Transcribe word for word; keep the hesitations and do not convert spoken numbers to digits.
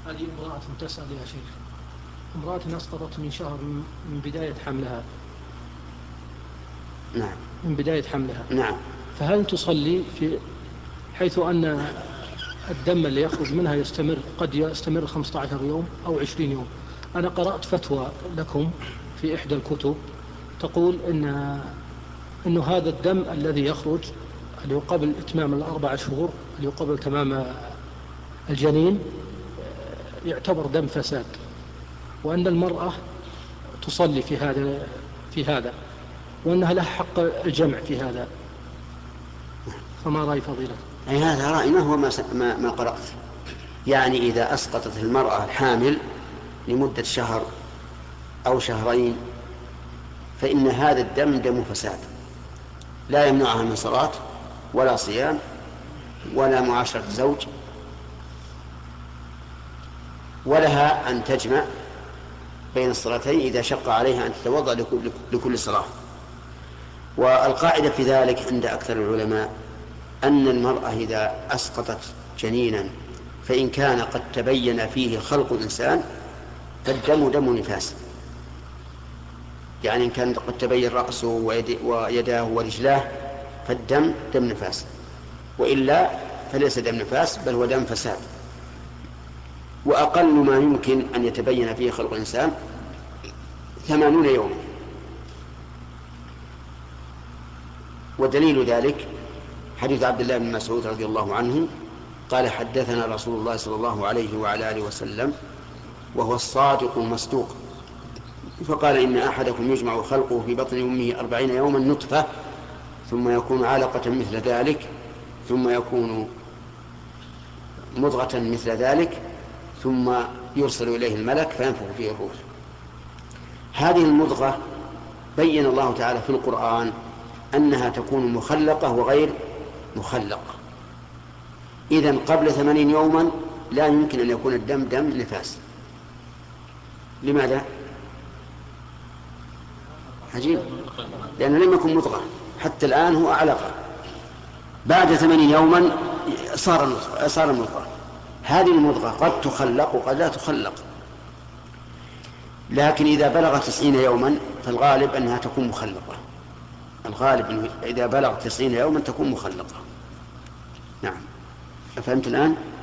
هذه امرأة تسأل يا شيخ، امرأة أسقطت من شهر من بداية حملها. نعم. من بداية حملها. نعم. فهل تصلي في حيث أن الدم اللي يخرج منها يستمر، قد يستمر خمسة عشر يوم أو عشرين يوم؟ أنا قرأت فتوى لكم في إحدى الكتب تقول إن إنه هذا الدم الذي يخرج اللي قبل إتمام الأربع شهور، اللي قبل تمام الجنين، يعتبر دم فساد، وأن المرأة تصلي في هذا في هذا وأنها لها حق الجمع في هذا. فما رأي فضيلة؟ أي هذا رأي ما هو ما, ما, ما قرأت. يعني إذا أسقطت المرأة الحامل لمدة شهر أو شهرين فإن هذا الدم دم فساد لا يمنعها من صلاة ولا صيام ولا معاشرة زوج، ولها أن تجمع بين الصلاتين إذا شق عليها أن تتوضأ لكل, لكل صلاة. والقاعدة في ذلك عند أكثر العلماء أن المرأة إذا أسقطت جنينا فإن كان قد تبين فيه خلق الإنسان فالدم دم نفاس، يعني إن كان قد تبين رأسه ويداه ورجلاه فالدم دم نفاس، وإلا فليس دم نفاس بل هو دم فساد. وأقل ما يمكن أن يتبين فيه خلق الإنسان ثمانون يوما. ودليل ذلك حديث عبد الله بن مسعود رضي الله عنه قال حدثنا رسول الله صلى الله عليه وعلى آله وسلم وهو الصادق المصدوق فقال إن أحدكم يجمع خلقه في بطن أمه أربعين يوما نطفة ثم يكون علقة مثل ذلك ثم يكون مضغة مثل ذلك ثم يرسل إليه الملك فينفخ فيه الروح. هذه المضغة بين الله تعالى في القرآن أنها تكون مخلقة وغير مخلقة. إذن قبل ثمانين يوما لا يمكن أن يكون الدم دم نفاس. لماذا؟ عجيب، لأنه لم يكن مضغة، حتى الآن هو علقة. بعد ثمانين يوما صار صار مضغة. هذه المضغة قد تخلق وقد لا تخلق، لكن إذا بلغ تسعين يوما فالغالب أنها تكون مخلقة. الغالب إذا بلغ تسعين يوما تكون مخلقة. نعم، فهمت الآن؟